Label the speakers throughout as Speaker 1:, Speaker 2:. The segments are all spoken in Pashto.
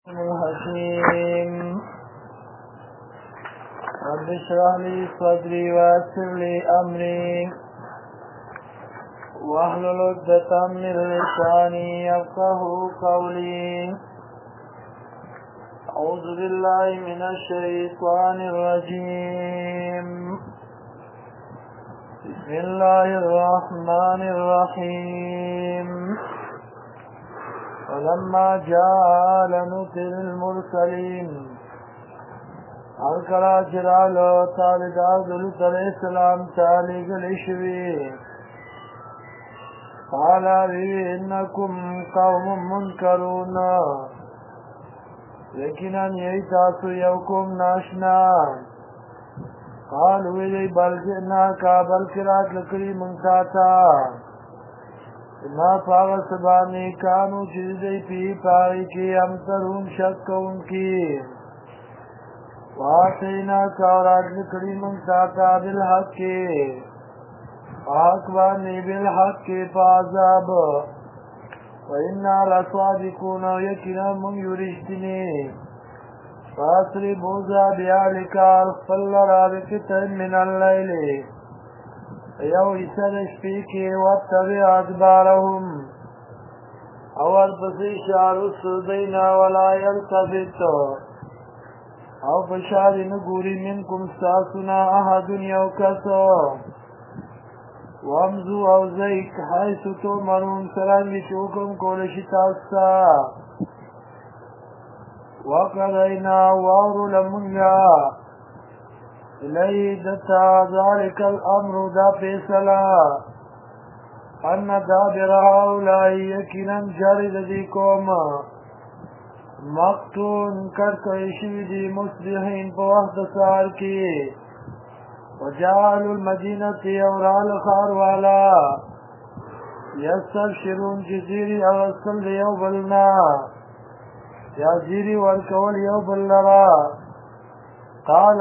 Speaker 1: الحكيم رب اشرح لي صدري ويسر لي أمري واحلل عقدة من لساني يفقهوا قولي. أعوذ بالله من الشيطان الرجيم. بسم الله الرحمن الرحيم. ولما جاء لنوتر المرسلين الکلا چرالو تابدار دلت علیہ السلام تعالی گلشوی قالا بی انکم قوم منکرون لیکنا یہی تاسو یوکم ناشنا قالو دی بلجنا کا بلکرات لکری منتاتا ما پاغ سبانی کانو چیزی پی پاگی کی امترون شک ان کی واتینا کورات لکڑی منتاتا بالحق کی حق بانی بالحق کی پازاب وإنا لصادقون یکنا من یرشتنی فاسری بوزا بیالکا الفل رابکت من اللیلی یو ایسر شپیکی واتبع ادبارهم اور پسی شارس دینا ولا یلتفت او پشاری نگوری منکم ساسنا احد یو کسو وامزو او زیک حیث تو مرون سرنگی چوکم کولشی تاستا وقضینا وارو لمنگا إليه دتا ذلك الأمر دا فیصلا أن دابر هؤلاء يكنا جارد ديكم مقتون کرکشی دی مصبحین په وخت سار کی وجعلوا المدینة اورال خاروالا یستبشرون جزیری اوصل یو بلنا یا زیری ورکول یو بلرا قال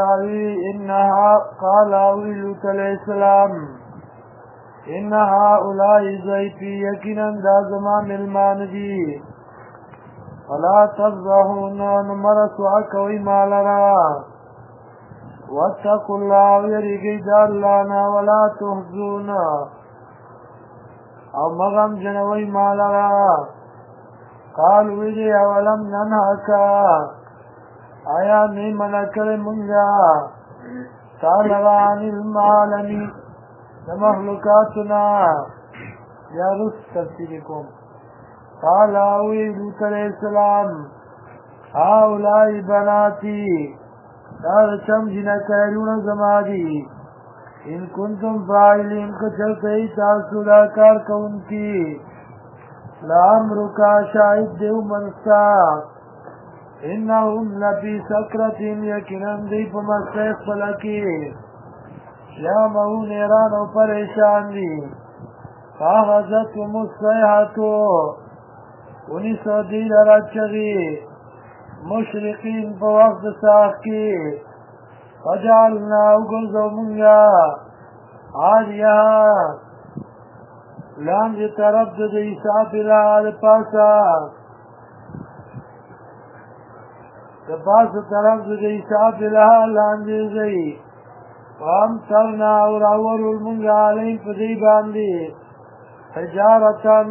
Speaker 1: لوط علیہ السلام ان هؤلاء ضيفي یقینا دا زما ملمان دی فلا تفضحون نمرسوا کوي مالرا واتقوا الله یریږئ د الله نه ولا تحزون او مغم جنوي مالرا قال ویدی اولم ننهکا آیا نی منع کر منگا تعالی عن المعالمی مخلوقاتنا یا رس تفسیرکم قال اوی لوط علیہ السلام هؤلاء بناتی دار چم جنا کہلون زمادی ان کنتم فاعلین کچلتے تاسو دا کار کون کی لامرکا شاہد دیو منستا انہم لفی سکرت یکنن دی پا مستیق پلکی یا مہو نیران و پریشان دی فاغذت و مستیحتو انہی سو دیل رچگی مشرقین پا وقت ساخ کی فجعلنا اگرزو منگا آج یہاں لانج طرف دی سافرہ آل پاسا دپاس طرف دی صاف لها لاندی زی وامترنا اور اول المنگا علیم پدی باندی حجارتان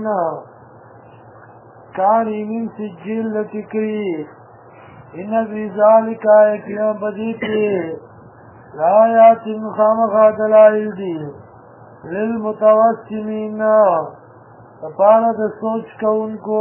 Speaker 1: کانی من سجیل لتکری ان فی ذالک ایکیان پدی کی لآیات مخامخا دلائل دی للمتوسمین تپارد سوچ کون کو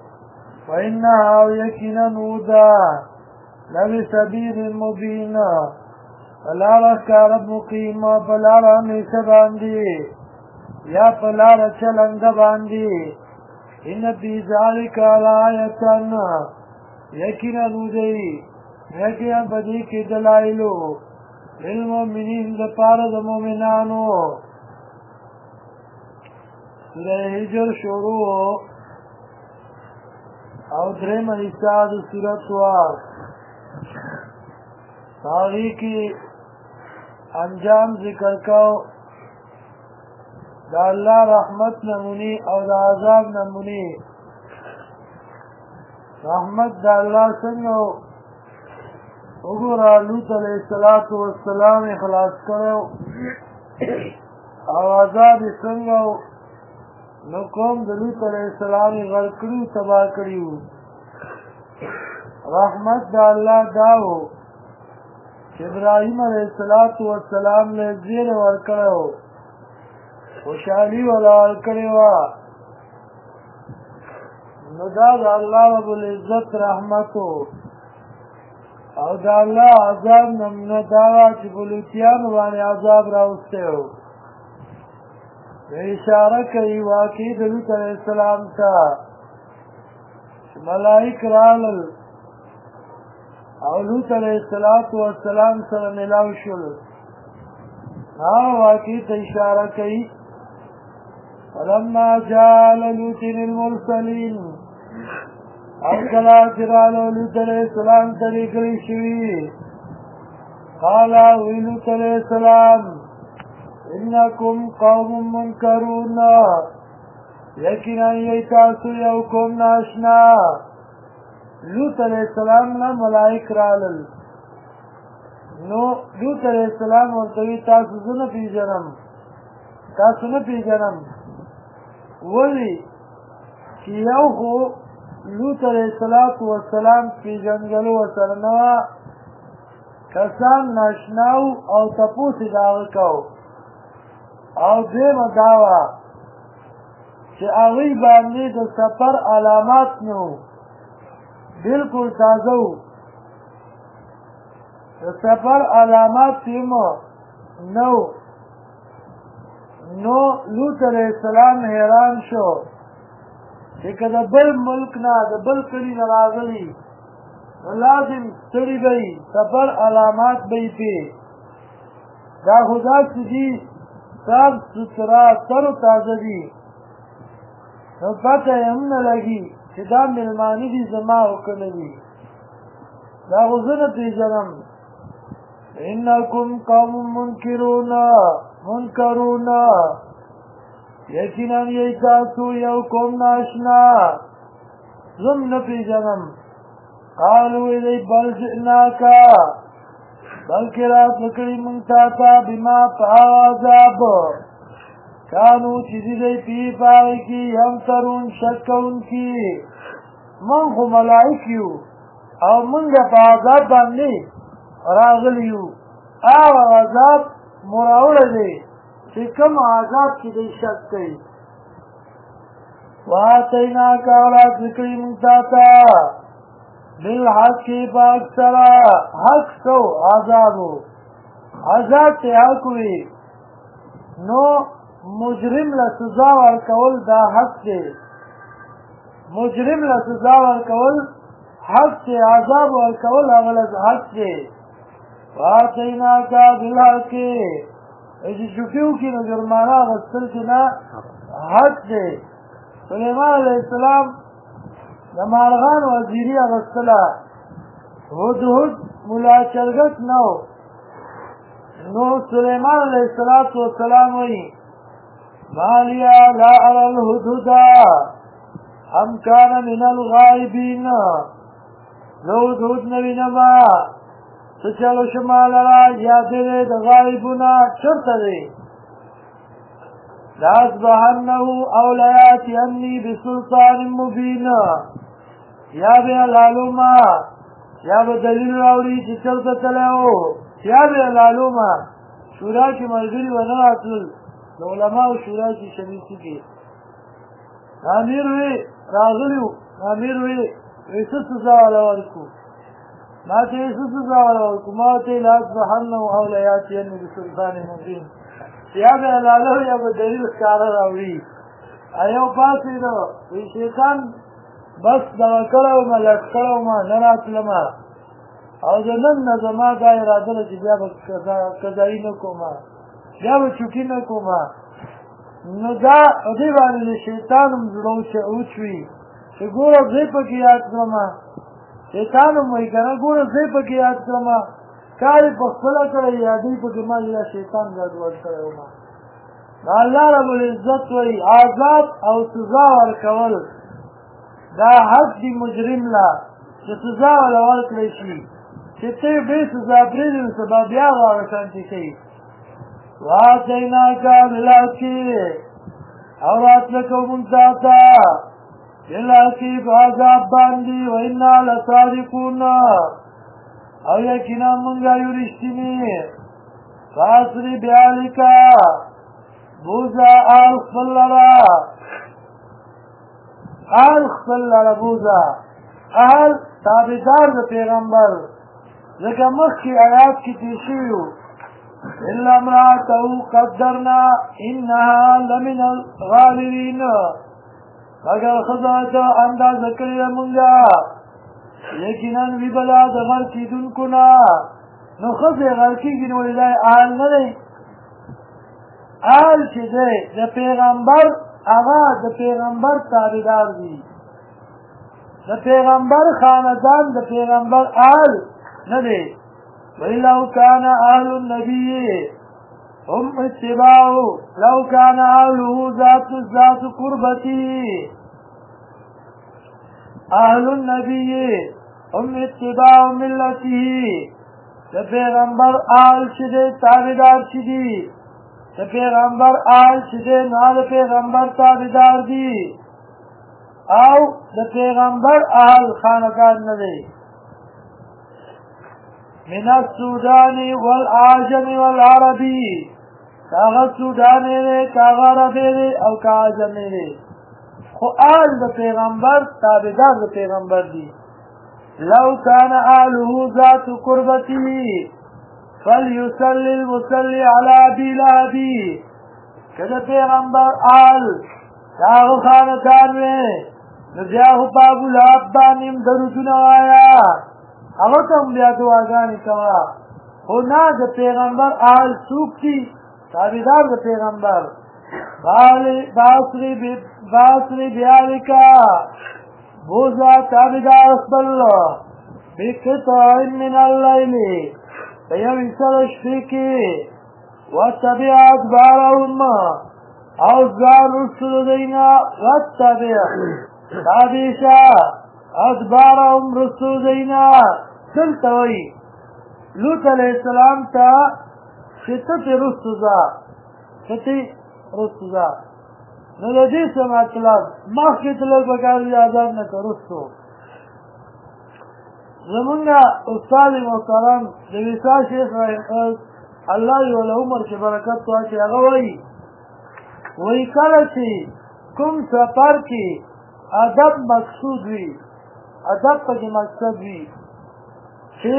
Speaker 1: وإنها یکینا نودا لبی سبیل مبین پلارا کارب مقیم پلارا میسا باندی یا پلارا چلند باندی ان فی ذالک لآیتن یکینا نودی یکینا بدی کی دلائلو للمؤمنین دپارد مومنانو. سورہ حجر شروع او درم حصہ د صورت وار تاغی کی انجام ذکر کو دا اللہ رحمت نمونی او دا عذاب نمونی رحمت د الله څنګه وګوره لوط علیه السلام یې خلاص کړی او عذاب یې څنګه نو قوم د لوط علیه السلام یې غرق کړي تباه کړي وو رحمت د الله دا و چې ابراهیم علیه السلام له زیری ورکړی و خوشحالي ولا ورکړې وه نو دا د الله رب العزت رحمت و او د الله عذاب نمونه دا وه چې په لوطیانو باندې عذاب راوستی و اشاره کوي واقعي د لوط علیه السلام ته چې ملائک رالل او لوط علیه السلام سره ملاو شول هغه واقعي ته اشاره کوي فلما جاء لوط المرسلين کله چې راغلو لوط علیه السلام ته لیکلي شوي قال لوط علیه السلام انکم قوم منکرون یقینا یی تاسو یو قوم ناشنا لوط علیه السلام نه ملائک رالل نو لوط علیه السلام ورته وی تاسو زه نه پیژنم ولې چې یو خو لوط علیه السلام پیژنګلو ورسره نه وه کسان ناشنا او تپوس یې د هغه کو او دویمه دا وه چې هغوی باندې د سفر علامات نه وو بلکل تازه وو د سفر علامات هم نه وو نو لوط علیه السلام حیران شو چې که د بل ملک نه د بل کلي نه راغلي نو لازم ستړي به وي سفر علامات به یې پې دا خو داسې دي صاف سترا تر و تازه دي نو پته یې هم نه لګي چې دا مېلمانه دي زما او که نه دي دا خو زه نه پېژنم انکم قوم منکرون یقینا یی تاسو یو قوم ناشنا زم نه پېژنم قالوا دی بل جئناکا بلکې راتله کړي مونږ تا ته بما په عذاب کانو چې دي دی پې په هغې کې یمترون شک کوونکي مونږ خو ملایک یو او مونږ په عذاب باندې راغلي یو هغه عذاب مراوړه دی چې کوم عذاب چې دی شک کوي وآتیناک او راکړي کړي مونږ تا ته بالحق باکثره حق سو عذابو عذاب ته حق وي نو مجرم له سزا ورکول دا حق دی مجرم له سزا ورکول حق دی عذاب ورکول هغه له حق دی وآتیناک بالحق چې شوکي وکړي نو جرمانه اخیستل چې نه حق دی سلیمان علیه السلام د مارغان وزیري اخیستله هدهد ملا چرګک نه و نو سلیمان علیه السلام وایي ما لیا لا ارى الهدهد ام کان من الغائبین نو هدهد نه وینمه څه چلو شما لره یا دی د غایبونه چېرته دی لأصبحنه أو ليأتيني بسلطان مبين یا به لالوما یا به دلیل راوړي چې چېرته تللی و یا به لالوما شورا کې ملګري ونه راتلل د علماو شورا کې شریک کې امیر وی راغلی و امیر وی څه سزا والا ورکړو ما ته یې څه سزا والا ورکړو ما ته یې لأصبحنه أو ليأتيني بسلطان مبين یا به لاله یا به دلیل ښکاره راوړي یو پاڅېده وایي شیطان بس دغه کړی ومه لټ کړی ومه نه راتلمه او د نن نه زما دا اراده ده چې بیا به قضایي نه کومه بیا به چوکي نه کومه نو دا په دې باندې د شیطان هم زړه وچوي چې ګوره زه یې پکې یاد کړمه شیطان هم وایي که نه ګوره زه یې پکې یاد کړمه کار یې په خپله کړی یا دوی پکې ما یا شیطان ګډوډ کړی ومه الله رب العزت وایي عذاب او سزا ورکول دا حق دی مجرم لا چې سزا ولا ورکړی شي چې ته بې سزا پرېږدې نو سبا بیا غواړه شانتي کوي وآتیناک بالحق او راتله کوو مونږ تا ته بالحق په عذاب باندې وإنا لصادقون او یقینا مونږ یو رښتیني فاسر بیالیک بوزا آل خپل لره آل خپل لره بوزا آل تابعدار د پیغمبر ځکه مخکې آیات کې تېر شوي وو الا امرأته قدرنا انها لمن الغابرین مگر ښځه ده اندازه کړې ده مونږه یقینا وي بلا د غر کېدونکو نه نو ښځې غر کېږي نو ولې دا آل نه دی آل چې دی د پیغمبر هغه د پیغمبر تابعدار دي د پیغمبر خاندان د پیغمبر آل نه دی ولو كان أهل النبي هم اتباعه لو كان أهله ذات قربته أهل النبي هم اتباع ملته د پیغمبر آل چې دی تابعدار چې دي د پیغمبر آل چې دی نو د پیغمبر تابعدار دي او د پیغمبر آل خاندان نه دی من السودان والعجم والعربي کاغا سودانی دے کاغا عربی دے او کاغا عجمی دے خو آل دا پیغمبر تابدار دا پیغمبر دی لو کان آله ذات قربتی فلیسلی المسلی علی ابی لہبی که دا پیغمبر آل کاغا خاندان میں نبیاہو بابو لہب بانیم درودون آیا هغه ته هم بیا دعاګانې کوه خو نه د پیغمبر آل څوک دي تابعدار د پیغمبر باصري بیالکا بوزا تابعدار خپل بقطع من اللیل په یو حصه د شپې کې واتبع ادبارهم او ځان رسو د دوی نه واتبع تابع شه ادبارهم رسو دینا دلته وی لوط علیہ السلام تا شتت رسو ذا شتی رسو ذا نو د دې څه مطلب مخکې تلل پکار دی آزاد نه رسو زمونږ استاد محترم د ویسا شیخ الله یې له عمر کې برکت واچي هغه وی کله چې کوم سفر کې ادب مقصود وي ادب پکې مقصد وي چې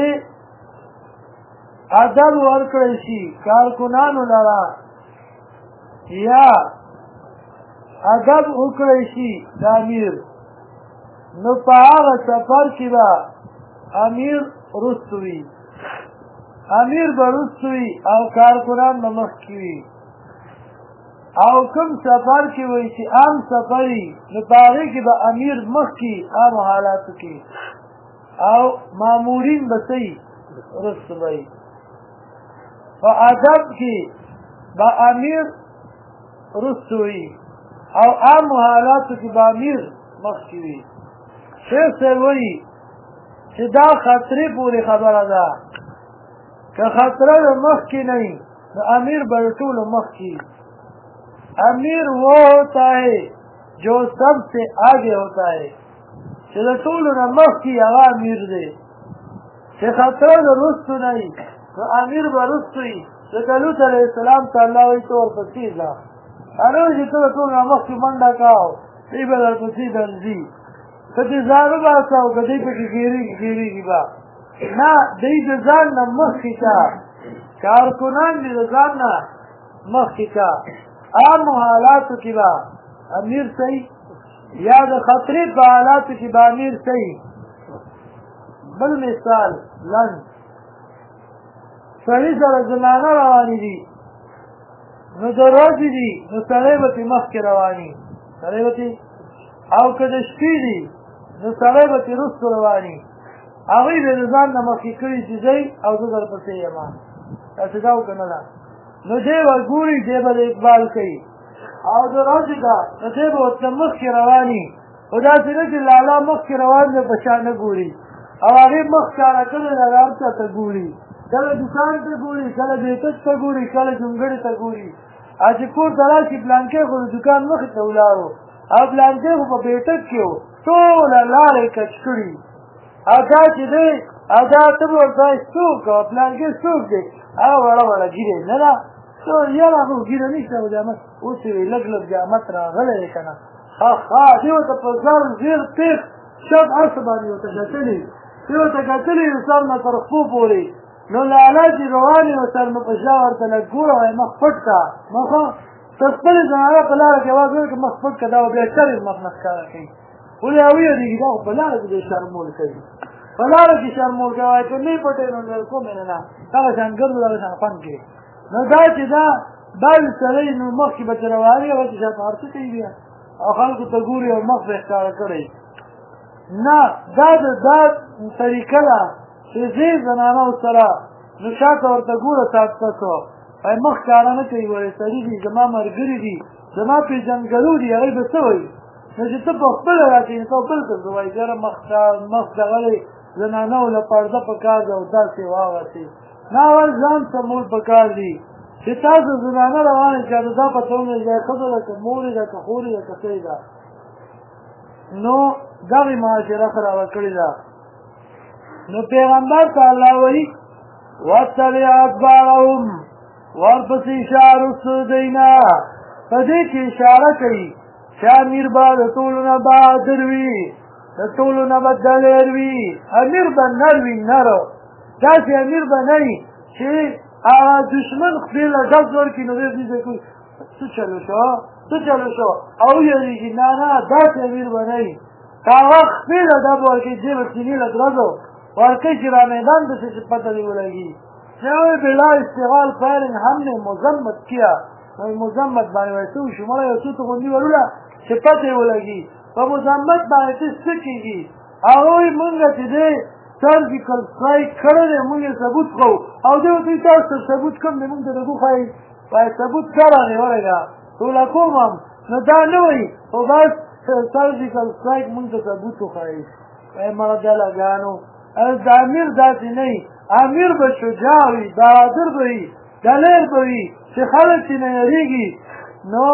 Speaker 1: ادب ورکړی شي کارکنانو لره یا ادب وکړی شي د امیر نو په هغه سفر کې به امیر رسو وي امیر به رسو وي او کارکنان به مخکې وي او کوم سفر کې وای چې عام سفري نو هغې کې به امیر مخکې عام حالاتو کې او مامورین به صحیح رسو وي په ادب کې به امیر رسو وي او عام حالاتو کې به امیر مخکې وي شیخ صاحب وایي چې دا خطرې پورې خبره ده که خطره د مخکې نه وي نو امیر به د ټولو مخکې امیر وہ ہوتا ہے جو سب سے آگے ہوتا ہے چې د ټولو نه مخکې هغه امیر دی چې خطره د رستو نه وي نو امیر به رستو وي ځکه لوط علیه السلام ته الله وایي ته ورپسې ځه هغه وایي چې ته د ټولو نه مخکې منډه کوه دی به درپسې درځي که دې ځان وباسه او که دی پکې ګېرېږي به نه دی د ځان نه مخکې کا کارکنان دې د ځان نه مخکې کا عام حالاتو کې به امیر صحیح یا د خطرې په حالاتو کې به امیر صحیح بل مثال لنډ سړي سره زنانه روانې دي نو د ورځې دي نو سړی به ترې مخکې رواني سړی به ترې او که د شپې دي نو سړی به ترې وروسته رواني هغوی به د ځان نه مخکې کړي چې ځئ او زه درپسې یم داسې دا وکړه نه ده نو دی به ګوري دی به د اقبال کوي او د ورځې ده نو دی به ورته مخکې رواني خو داسې نه چې لالا مخکې روان دی په شا نه ګوري او هغې مخ ښکاره کړی دی هغه هر چا ته ګوري کله دوکان ته ګوري کله بیټک ته ګوري کله جونګړې ته ګوري او چې کور ته راشي پلانکی خو د دوکان مخې ته ولاړو او پلانکی خو په بیټک کې و ټوله لارې کچ کړي او دا چې دی او دا ته به ورته وایې څوک او پلانکی څوک دی هغه وړه وړه ګیرې نه ده یاره خو ګیره نشته خو جامت اوس یې لږ لږ جامت راغلی دی که نه دې ورته په زر زیر تیغ شب عصر باندې ورته کتلي دې ورته کتلي د سر نه تر خپو پورې نو لالا چې روان یې ورسره نو په شا ورته لږ ګوره وایي مخ پټ کړه مخه تر خپلې زنانه په لاره کې اواز وکړي مخ پټ کړه دا به بیا چرې مخ نه ښکاره کوي ولې ویېږي دا خو په لاره کې دی شرمول کوي په لاره کې شرمول کوي وایي که نه یې پټوي نو کومې نه نه هغه شان ګرځو دغه شان خوند کوي نو دا چې دا بعض سړی نو مخکې به ترې روانېږي هغه چې شاته هر څه کوي بیا او خلکو ته ګوري او مخ به یې ښکاره کړی نه دا طریقه ده چې ځې زنانه ورسره نو شاته ورته ګوره ساتکسو وایي مخ ښکاره نه کوي وایي سړي دي زما ملګري دي زما پېژندګلو دي هغوی به څه وایي نو چې ته په خپله راکوي نو ته بل ته څه وایي ګره مخ دغه دی زنانه له پرده په کار ده او داسې واغسې نه اول ځان سمول په کار دي چې تاسو زنانه روانې چې دا پته ولګېږي ښځه ده که مور ده که خور ده که څه ده نو دغې معاشره خرابه کړې ده نو پیغمبر ته الله وایي واتبع ادبارهم ورپسې اشاره وسو دوی نه په دې کې اشاره کوي چې امیر به د ټولو نه بهادر وي د ټولو نه به دلیر وي امیر به نر وي نر داسې امیر به نه وي چې هغه دشمن خپلې له ډز ورکړي نو دی دې کوي څه چلو شو او یېرېږي نه داسې امیر به نه وي که هغه خپلې له ډب ورکړي دې به سینې له درزو ورکړي چې را میدان داسې چې پته دې ولګي بلا استغال فایرنگ ہم نے مذمت کیا مذمت باندې وایي څه وشو مړه یو څو ته غوندې وروړه چې پته یې ولګي په مذمت باندې ته څه کېږي هغوی مونږ چې دی سرجیکل سټرایک کړی دی مونږ یې ثبوت کوو او دی ورته وایي تاسو ته ثبوت کوم دی مونږ ته د ګوښایي وایي ثبوت ښه راغی ورګه ټوله کوم هم نو دا نه وایي خو بس سرجیکل سټرایک مونږ ته ثبوت وښایي وایي مړه دلګانو د امیر داسې نه وي امیر به شجاع وي بهادر به وي دلیر به وي چې خلک چې نه یېرېږي نو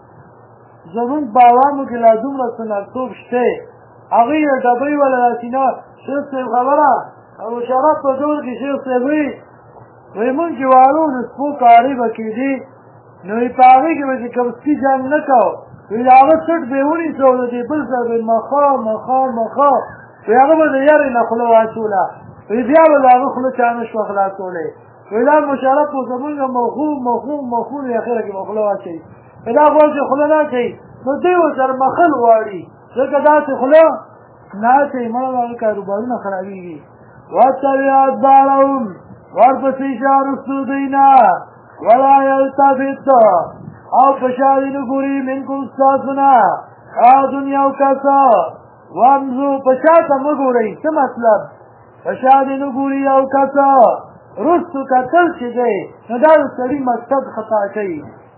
Speaker 1: زمونږ په عوامو کې لا دومره سنرتوب شته هغوی یې ډبۍ وله راسینه شیخ صاحب خبره او مشرف په دور کې شیخ صاحب وایي مونږ چې وارو نو سپو کاري به کېدي نو وایي په هغې کې به چې کوم سپي جنګ نه کوو وایي د هغه څټ به یې ونیسو د دې بل سره به مخه وایي هغه به د یارې نه خوله واچوله وی بیا به د هغه خوله چا نه شوه خلاصولی وی دا مشرف خو زمونږ مخون وي اخره کې به خوله واچوي دا غواړي چې خوله نه کوي نو دوی ورسره مخل غواړي ځکه داسې خوله نه اچوي مړه د هغه کاروبارونه خرابېږي واتبع ادبارهم ورپسې اشاره وستو دوی نه ولا یلتفت او په شا دې نه ګوري منکم ستاسو نه دنیا او کسه وامزو په شا ته مه ګورئ څه مطلب په شا دې نه ګوري او کسه رستو کتل چې دی نو دا د سړي مقصد خطا کوي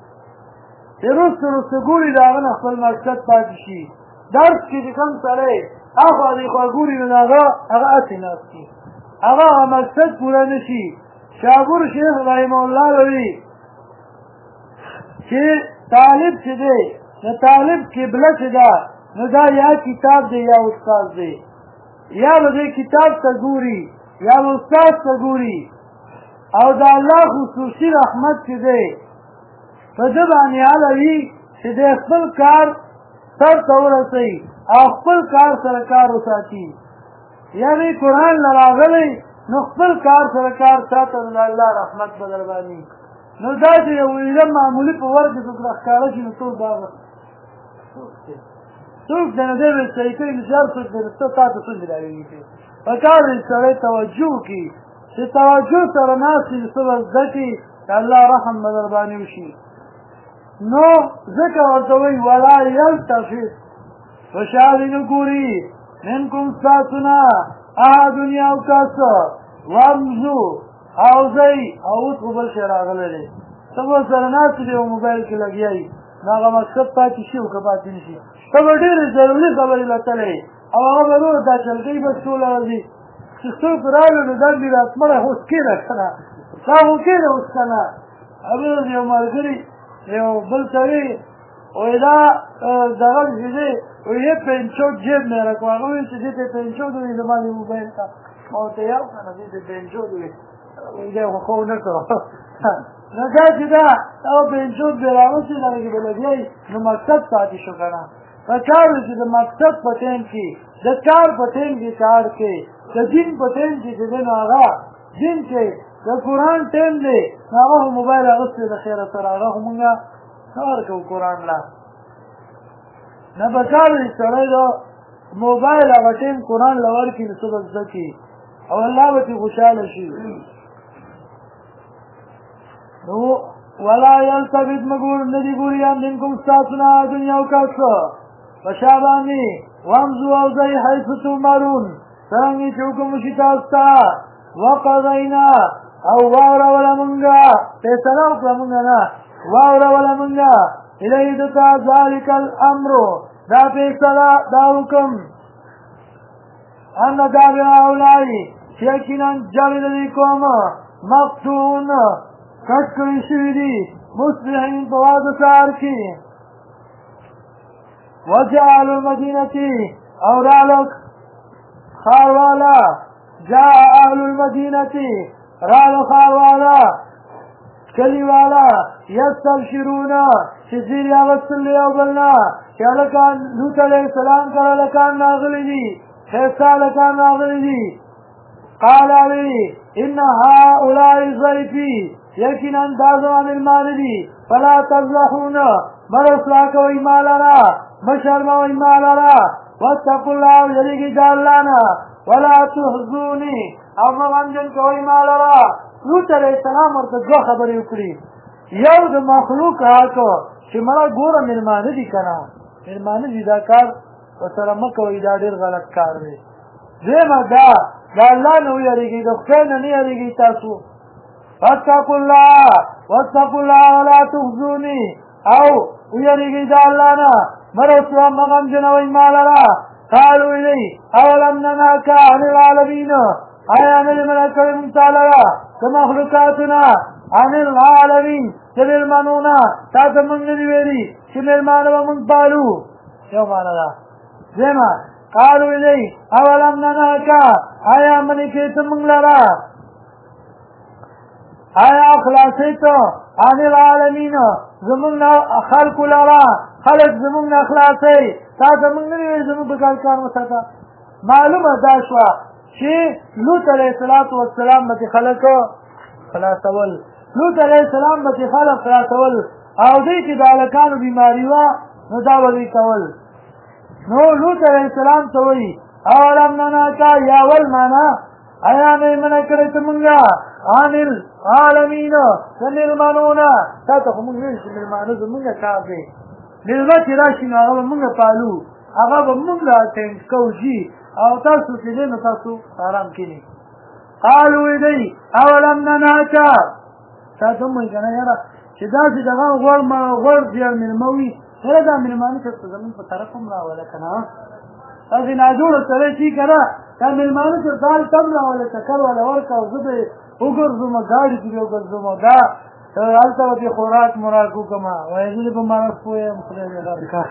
Speaker 1: چې رستو ګوري د هغه نه خپل مقصد پاتې شي درس کې چې کوم سړی اخوا دېخوا ګوري نو هغه هسې ناست کي هغه مقصد پوره نه شي شاګور شیخ رحمه الله وایي چې طالب چې دی د طالب قبله چې ده نو دا یا کتاب دی یا استاد دی یا به دې کتاب ته ګوري یا به استاد ته ګوري او د الله خصوصي رحمت چې دی په ده باندې هله وي چې دی خپل کار سر ته ورسوي او خپل کار سره کار وساتي یعنې قرآن نه راغلی نو خپل کار سره کار ساته نو د الله رحمت به در باندې نو دا چې یو علم معمولي په ور کې څوک راښکاره شي نو ټول باغه څوک د نه دی به صحیح کوي نو چې هر څوک دی نو ته تا ته څوک راویږي په کار دی سړی توجه وکړي چې توجه سره ناست وي نو څه به زده کړي د الله رحم به در باندې وشي نو ځکه ورته وایي ولا یلتفت په شا دې نه ګوري منکم ستاسو نه دنیا او کسه وامزو او ځئ او اوس خو بل شی راغلی دی ته به سره ناست دی او موبایل کې لګیا یي نو هغه مقصد پاتې شي او که پاتې نه شي ته به ډېرې ضروري خبرې لټلې او هغه به نور دا چلګۍ بس ټوله راځي چې څوک راغلو نو دندې راتمړه اوس کېده که نه دا خو کېده اوس که نه هغه یو ملګري یو بل سړي وایي دا دغه چې دی وایي یې پینچوټ جیب نه راکړو هغه وایي چې دې ته پینچوټ وایي زما دې موبایل ته ما ورته یو که نه دې ته پینچوټ وایي وایي دی خو خو نه کړو نو دا چې دا هغه پینچوټ دی راوستې دغه کې به لګیایي نو مقصد پاتې شو که نه پکار دی چې د مقصد په ټیم کې د کار په ټیم کې کار کوي د دین په ټیم کې چې دی نو هغه دین کوي د قرآن ټیم دی نو هغه خو موبایل اغوستی د خیره سره هغه خو مونږ کار کوو قرآن لا نه پکار دی سړی د موبایل هغه ټیم قرآن له ورکړي نو څه به زده کړي او الله به ترې خوشحاله شي نو ولا یلتفت مګور ندي ګوريان منکم استاسنا دنیا او کاسو فشابانی وامزو او زي حيث تمرون څنګه چې حکم شي تاسو وقضینا او واورا ولا منګه فیصله وکړه منګه نه واورا ولا منګه الیه دتا ذالک الامر دا فیصله دا حکم ان دا اولای یقینا جلل لیکوم مفتون کټ کړی شوي دي مصبحین په واده سهار کې وجعلوا المدینة او رالک خاروالا جاء اهل المدینة رالو خاروالا کلیوالا یستبشرون چې زیر یاغستل یو بلنا چې هلکان لوط علیه السلام کره هلکان راغلي دي ښایسته هلکان راغلي دي قال وی ان هؤلاء ضیفي یقینا دا زما مېلمانه دي فلا تذبحون مه رسوا کوئ ما لره مه شرموئ ما لره واتقوا الله یریږئ د الله نه ولا تحزوني او مه غمجن کوئ ما لره لوط علیه السلام ورته دوه خبرې وکړي یو د مخلوق حق چې مړه ګوره مېلمانه دي که نه مېلمانه دي دا کار ورسره مه کوئ دا ډېر غلط کار دی دویمه دا د الله نه ویریږئ د خدای نه نه یریږئ تاسو واتقوا الله ولا تخزوني او ویریږئ د الله نه مه رسوا مه غمجنوئ ما لره قالوا الی اولم ننهک عن العالمین آیا نه دې منع کړې مونږ تا لره د مخلوقاتونه عن العالمین چې مېلمنونه تا ته مونږ نه دي ویلي چې مېلمانه به مونږ پالو یو معنه ده دویمه قالوا الی اولم ننهک آیا منې کړې ته مونږ لره آیا خلاصې ته عن العالمین زمونږ نه خلکو لره خلک زمونږ نه خلاصې تا ته مونږ نه دي ویلي زمونږ په کار وساته معلومه دا شوه چې لوط علیه السلام به خلک خلاصول لوط علیه السلام به خلک خلاصول او دوی چې د هلکانو بیماري وه نو دا به دوی کول نو لوط علیه السلام ته وایي اولم ننهک یا ول معنا آیا نه یې منع کړی ته مونږه عن العالمین د مېلمنو نه تا ته خو مونږ ویل چې مېلمانه زمونږ کار دی مېلمه چې راشي نو هغه به مونږ پالو هغه به مونږ له اټینډ کوو جي او تاسو چې دی نو تاسو آرام کینی قالوا دی اولم ننهک تاسو هم وایي که نه یاره چې داسې دغه غوړ زیړ مېلمه وي یاره دا مېلمانه چې زمونږ په طرف هم راوله که نه تاسې ناجوړه سړی شي که نه دا مېلمانه چې دال تم راوله چکر والا ورکه او زه به وګرځومه ګاډي کې به وګرځومه دا هلته به دې خوراک مراک وکړمه وایي زه دې په مرض پوه یم خدای دې غر کړه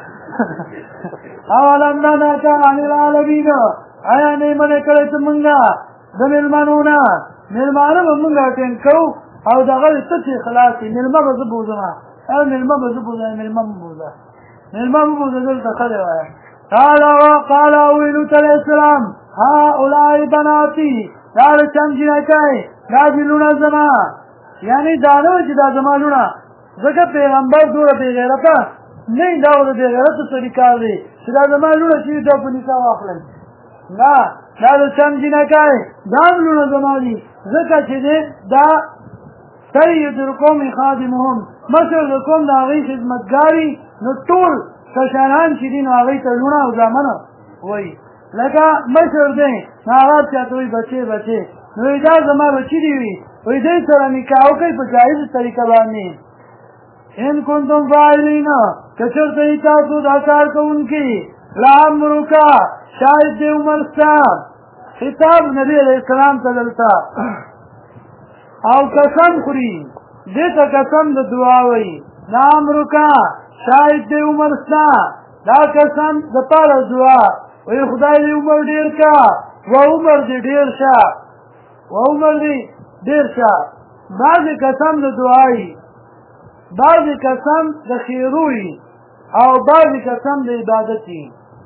Speaker 1: اولم ننهک عن العالمین آیا نه یې منع کړی ته مونږه د مېلمنو نه مېلمانه به مونږ اټینډ کوو او دغه څه چې خلاص شي مېلمه به زه بوځمه مېلمه به زه بوځم مېلمه مه بوځه مېلمه مه بوځه دلته ښه دی وایه قال وی لوط علیه السلام هؤلاء بناتي دا د چم جنکۍ دا دي لوڼه زما یعنې دا نه وایي چې دا زما لوڼه ځکه پیغمبر دومره بېغیرته نه دا خو د بېغیرته سړي کار دی چې دا زما لوڼه چې وي دا په نکاح واخلئ نه دا د چم جنکۍ دا هم لوڼه زما دي ځکه چې دی دا سید القوم خادمهم مشر د قوم د هغوی خدمتګاري نو ټول کشران چې دي نو هغوی ته لوڼه او زامنه وایي لکه مشر دی نو هغه چاته وایي بچې بچې نو دا زما بچي دي وي وایي دی سره نکاح وکړئ په جایزه طریقه باندې ان کنتم فاعلین کچرته تاسو دا کار کوونکي لعمرک شاید دی عمر ستا خطاب نبی علیہ السلام ته دلته او قسم خوري دې ته قسم د دعا وایي لعمرک شاید دی عمر ستا دا قسم د پاره دعا وایي خدای دې عمر ډېر کا و عمر دې ډېر شه و عمر دې ډېر شه بعضې قسم د دعایي بعضې قسم د خیروي او بعضې قسم د عبادتي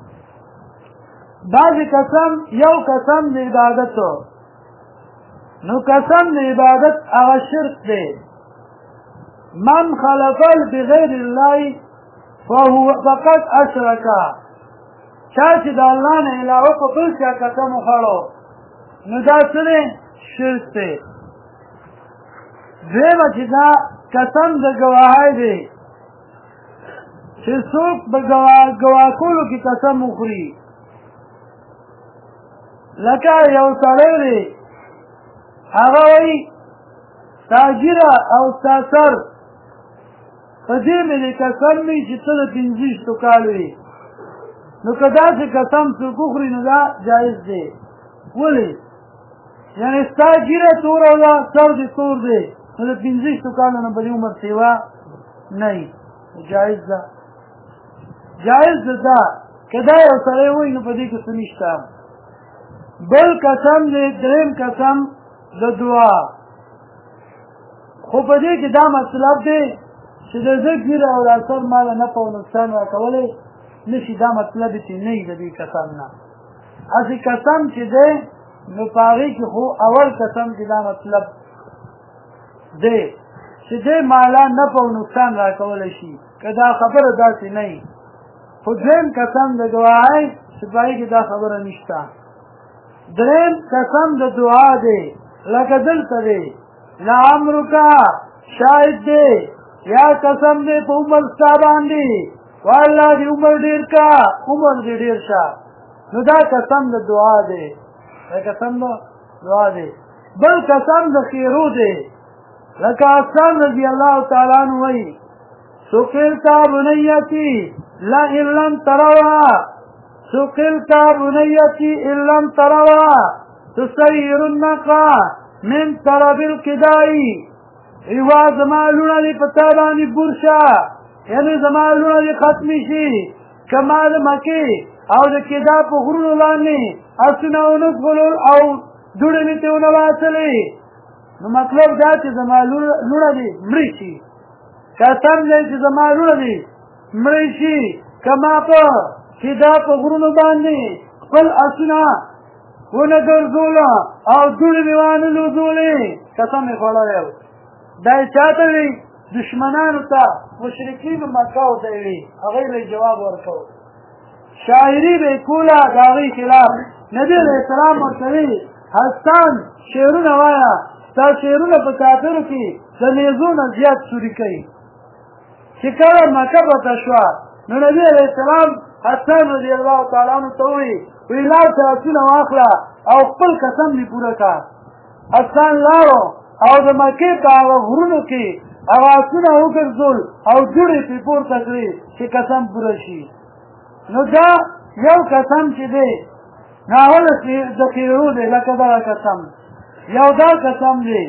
Speaker 1: بعضې قسم یو قسم د عبادتو نو قسم د عبادت هغه شرک دی من خلفل بغیر الله فهو فقط اشرکا چا چې د الله نه علاوه په بل چا قسم وخوړو نو دا څه دی شرک دی دویمه چې دا قسم د ګواهۍ دی چې څوک په ګواه کولو کې قسم وخوري لکه یو سړی دی هغه وایي ستا ږیره او ستا سر په دې مې دې قسم وي چې ته د 25 کال وي نو که داسې قسم څوک وخوري نو دا جایز دی ولې یعنې ستا ږیره توره ده سر دې تور دی نو د 25 کالو نه به دې عمر سیوا نه وي جایز ده جایز ده دا که دا یو سړی وایي نو په دې کې څه نشته بل قسم دی دریم قسم د دعا خو په دې کې دا مطلب دی چې د زه ږیره او دا سر ماله نفع او نقصان راکولی نه شي دا مطلب چې نه وي د دې قسم نه هسې قسم چې دی نو په هغې کې خو اول قسم کې دا مطلب دی چې دی ماله نفع او نقصان راکولی شي که دا خبره داسې نه وي خو دویم قسم د ګواهۍ چې په هغې کې دا خبره نشته دریم قسم د دعا دی لکه دلته دی لعمرک شاید دی یا قسم دی په عمر ستا باندې والله دې عمر ډېر کا عمر دې ډېر شه نو دا قسم د دعا دی دا قسم د دعا دی بل قسم د خیرو دی لکه حسن رضی الله تعالی عنہ وایي سقلت بنیتی لئن لم تروا سقلت بنيتي إن لم تروا تسير النقا من طرب القداء ایوا زمالونه دی پتابانی برشا یعنی زمالونه دی ختمی شي کمال مکی او د کدا په غرونو باندې اسونه ونغلل او دوړې می ته ونواتلې نو مطلب دا چې زمالونه دی مړی شي قسم دی چې زمالونه دی مړی شي کما په چې دا په غرونو باندې خپل اسونه ونه ګرځوله او دوړې مې وانه لوځولې قسم یې خوړلی دا یې چاته وي دشمنانو ته مشرکینو مکه ته یې وي هغوی به یې جواب ورکوو شاعري به یې کوله د هغوی خلاف نبي علیه السلام ورته وي حسن شعرونه وایه ستا شعرونه په کافرو کې د نیزو نه زیات سوري کوي چې کله مکه فتح شوه نو نبي علیه السلام حسن رضی الله تعالی عنہ ته وایي وی لاړ شه اسونه واخله او خپل قسم دې پوره کړه حسن لاړو او د مکې په هغه غرونو کې هغه اسونه وګرځول او دوړې پرې پورته کړې چې قسم پوره شي نو دا یو قسم چې دی ناوله د خیرو دی لکه دغه قسم یو دا قسم دی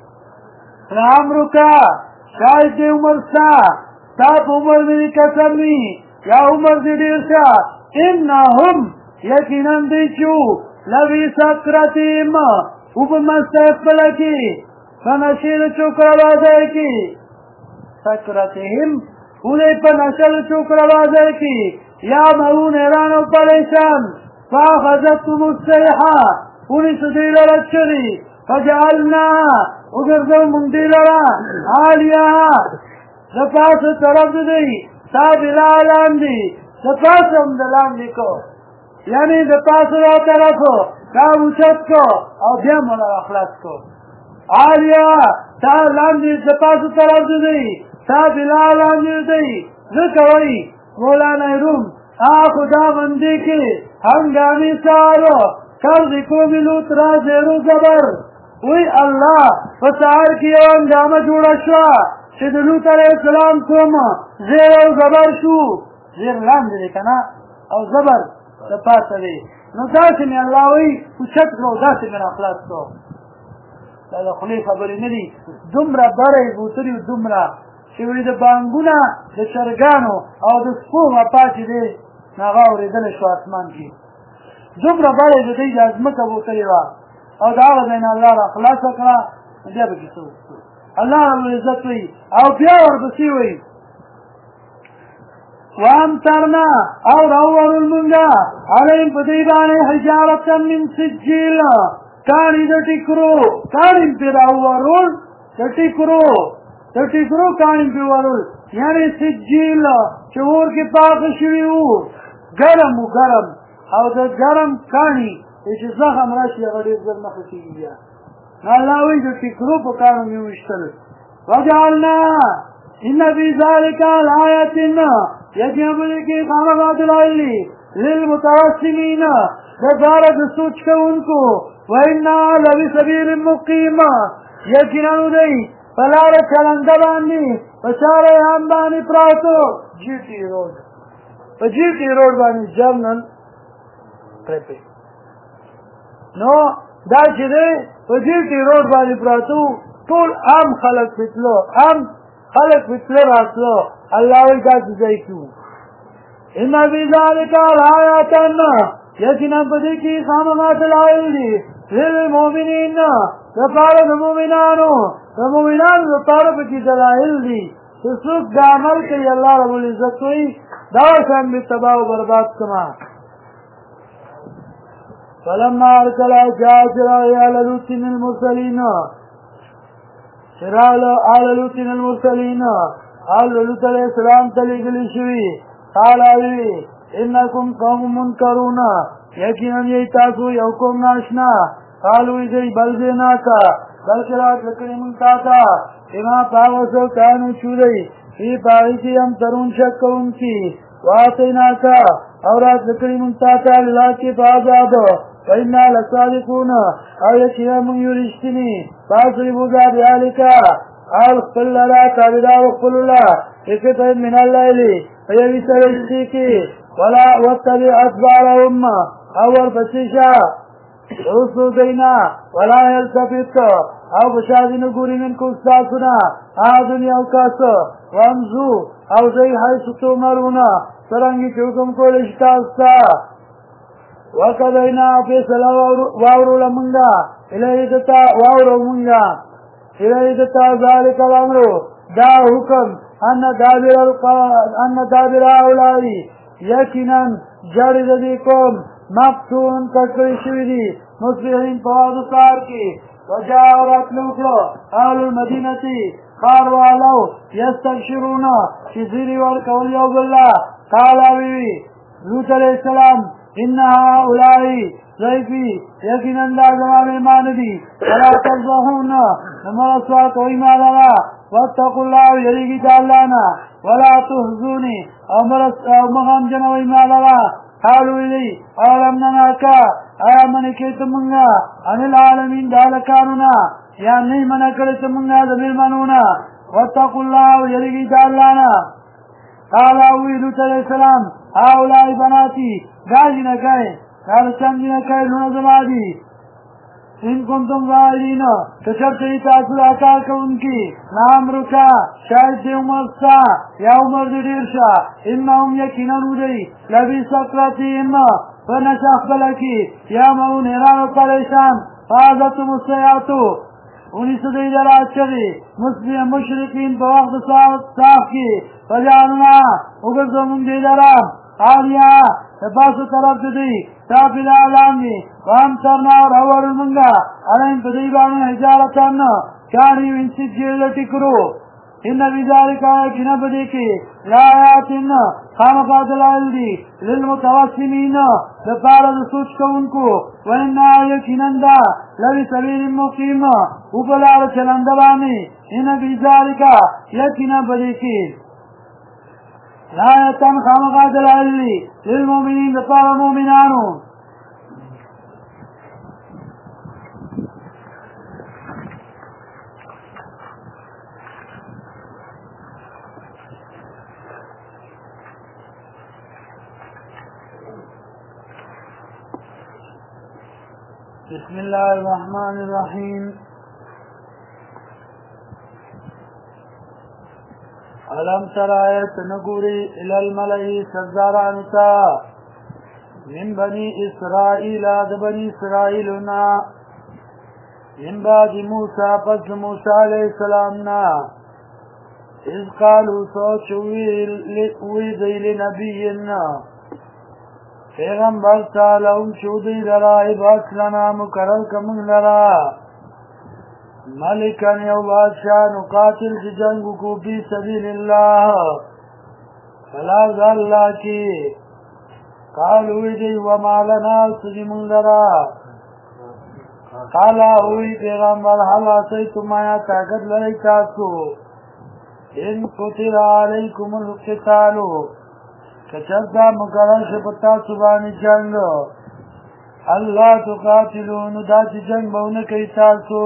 Speaker 1: لعمرک شاید دې عمر ستا ستا په عمر مې قسم وي یا عمر دې ډېر شه انهم یقینا دی چې لوی سکرتهم او په مسته خپله کې په نشې د چوکړهبازۍ کې سکرتهم او دی په نشه د چوکړهبازۍ کې یعمهون حیران او پریشان فاخذتهم الصیحه ونیسو دوی لره چغې فجعلناها وګرځو موږ دوی لره عالیها د پاسه طرف د دوی سابلا لاندې د پاسه هم د لاندې کو یعنی د پاسه را طرفو دا اوچت کو او بیا مو را خلاص کو عالیا تا لاندې د پاسه طرف د دوی سابلا لاندې دوی ځکه وایي مولانا روم خدا بندی کې هنګامي سارو کر قوم لوط را زیرو زبر وی الله په سهار کې یو هنګامه جوړه شوه چې د لوط علیه السلام کوم زیر او زبر شو زیر لاندې دی که نه او زبر د پاسه دی نو داسې مې الله وایي اوچت کړو داسې مې را خلاص کړو دا د خولې خبرې نه دي دومره بره یې بوتلي دومره چې وایي د بانګونه د چرګانو او د سپو غپا چې دی نو هغه اورېدلی شو اسمان کې دومره بره یې د دوی د ځمکه بوتلې وه او د هغه ځای نه الله را خلاصه کړه نو بیا به کیسه وکړو الله ربالعزت وایي او بیا ورپسې وایي وامطرنا او راوړل مونږه علیهم په دوی باندې حجارة من سجیل کاڼي د ټیکرو کاڼي پرې راوړل د ټیکرو کاڼي پرې ورول یعنې سجیل چې اور کې پاخه شوي وو ګرم و ګرم او د ګرم کاڼي چې زخم راشي هغه ډېر ژر نه ښه کېږي بیا نو الله وایي د ټیکرو په کاڼو مې وویشتل وجعلنا ان فی ذلک لآیة یقینا په دې کې خامخا دلایل دي للمتوسمین دپاره د سوچ کوونکو وإنا لبسبیل مقیم یقینا دوی په لاره چلنده باندې په شاریان باندې پراته په جي ټي روډ باندې جرنل ټریفک نو دا چې دی په جي ټي روډ باندې پراته ټول عام خلک پتلو عام خلق فطره راتلو الله وی داسې ځای کیو ان فی ذلک لآیات یقینا په دې کې خامخا دلایل دي للمؤمنین دپاره د مؤمنانو دپاره پکې دلایل دي چې څوک دا عمل کوي الله ربالعزت وایي دا شان مې تباه و برباد کړه فلما ارسل آل لوط المرسلین شرال آل لوط المرسلین آل لوط علیہ السلام تلیگلی شوی قال آوی انکم قوم منکرون یقینا یی تاسو یو قوم ناشنا قالوی دی بلدیناکا بلکرات لکلی منتاتا اما پاوسو کانو چودی فی پاویسی ہم ترون شک ان کی واتیناکا اورات لکلی منتاتا اللہ کی پازادو وإنا لصادقون او یقینا من یرشتنی فاصرفوا ذلك اغفر لنا تابدار اغفر الله اكتب من الليل فيبس رشتك ولا واتبع أدبارهم اول فسيشا رسو دینا ولا يلتفت او بشاد نگوری منکو استاسنا آدنی اوکاسو وامزو او دی حیث تومرونا سرنگی چوکم کو لشتاستا وقضینا فیصله واورو لمنگا الیدتا واورو منگا الیدتا ذالک الامر دا حکم ان دابر اولائی یقینا جارد دیکم مقتون کٹکری شوی دی مصبحین پواد سار کی وجاورت لوکلو اهل المدینتی خاروالو یستبشرون شزیری ورکول یو بالله قالاوی لوط علیہ السلام انها اولائی ضعیفی یقینا دا زمان ایمان دی ولا تفضحون نمرسوا کوئی مالالا واتقوا اللہ یریگی تعالینا ولا تحزونی او مغم جنوی مالالا قالوا لی اولم نناکا آیا منکیت منگا عن العالمین دالکانونا یا نی منکرت منگا زمیر منونا واتقوا اللہ یریگی تعالینا قال اوی لوط علیہ السلام اولائی بناتی گاجی نکائے قال چمجی نکائے لون زمادی ان کنتم ظاہرین کشرطی تاثر اکار کا ان کی نام رکا شاید دی عمر سا یا عمر دی دیر شا انہم یقیناً دی لبی سقراتی فنشاق بلکی یا مون حیران و پریشان فازتم السیاتو انیس دی درات شدی مسلم مشرقین پا وقت صاف کی فجاننا اگر زمون دی درام آلیا تپاسو طرف دی تافی العالم دی وامترنا ورحور المنگا علیم پدیبان حجارتان کانی وینسی جیل ٹکرو ان بذالک آیتنا بدیکی لآیاتن خامقا دلائل دی للمتوسمین دپارد سوچ کونکو وإنا یکنن دا لبی سبیل مقیم اوپلار چلندبانی ان بذالک یکنا بدیکی لآیتن خامقا دلائل دی للمؤمنین دپارد مومنانو بسم الله الرحمن الرحیم. علم تر آیت نگوری الی الملئی سردارانتا من بنی اسرائیل د بنی اسرائیلنا من بعد موسی پس موسی علیہ السلامنا اذ قالوا سوچ وی دیل نبینا پیغمبر تعالی چودی لرا عباس لنا مقرر کمن لرا ملکن یو بادشاہ نقاتل کی جنگ کو فی سبیل اللہ فلاز اللہ کی قالوی دی وما لنا سجمن لرا قالا ہوئی پیغمبر حالا سیتم آیا طاقت لرئی تاسو ان قتل علیکم القتالو کچرتا مقرر شپتا سبانی جنگ اللہ تقاتلون دا چی جنگ بونکی تاسو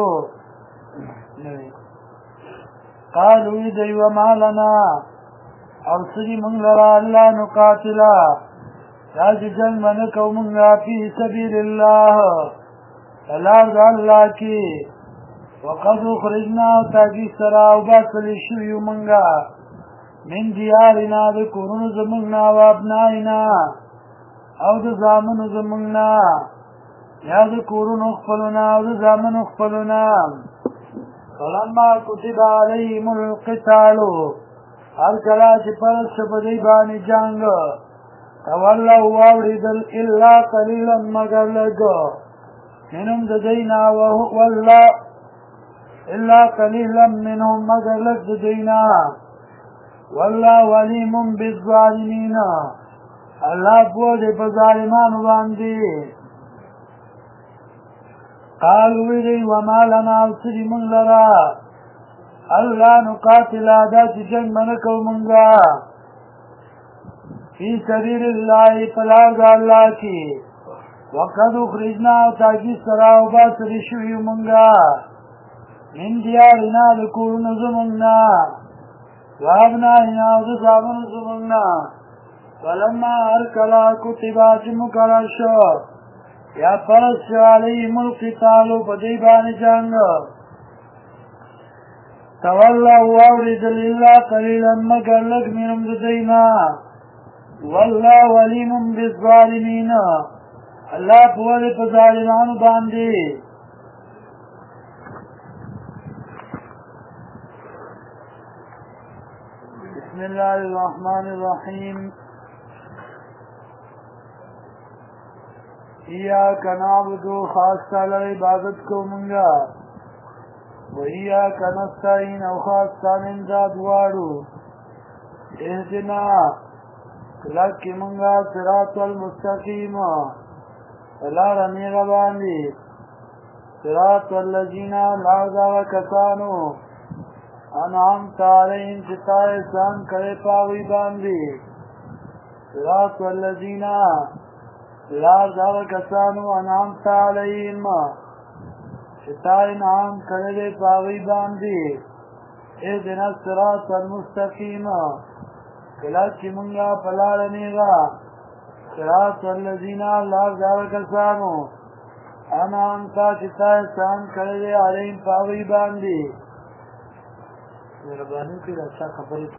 Speaker 1: قالوی دی وما لنا او سجی من لرا اللہ نقاتلا دا چی جنگ منکو منگا فی سبیل اللہ الارض اللہ کی وقد اخرجنا تاکی سراو باسلی شویو منگا من دیارنا بکرون زمنگنا و ابنائنا او دا زامن زمنگنا یا دا کرون اخفلنا او دا زامن اخفلنا فلما کتب علیهم القتالو هر کلا چی پرس شپدی بانی جنگ تولو واوریدل الا قلیلا مگر لگو منهم ددینا والله الا قلیلا منهم مگر لگ ددینا والله علیم بالظالمین اللہ پوجے پر ظالمان باندی قالوا دی وما لنا سری من لرا اللہ نقاتل دا چی جنگ منکو منگا فی سبیل اللہ پلاغ اللہ کی وقد اخرجنا تاکی سراو باسری شوی منگا من دیارنا لکورن زمنگنا وابنائنا وزامن زمنگنا ولما ارکلا کتبات مقرر شو یا فرس شو علیهم القتالو پدیبان جنگ تولوا وورد لله قلیلا مگر لگ منم ددینا والله علیم بالظالمین اللہ پوزے پر ظالمان باندی بسم اللہ الرحمن الرحیم ایاک نعبدو خاص تعالی عبادت کو منگا و ایاک نستعین او خاص تعالی امداد وارو اهدنا لکی منگا صراط المستقیم اللہ رمیغ باندی صراط والذین لعظا و کسانو انعامت علیہم چتا احسان کرے پاوی باندی صراط والذین لعظا و کسانو انعامت علیہم چتا انعام کرے پاوی باندی اہدنا الصراط المستقیم کلاکی منگا پلا رمیغا صراط والذین لعظا و کسانو انعامتا چتا احسان کرے علیہم پاوی باندی مہربانی کی اچھا خبر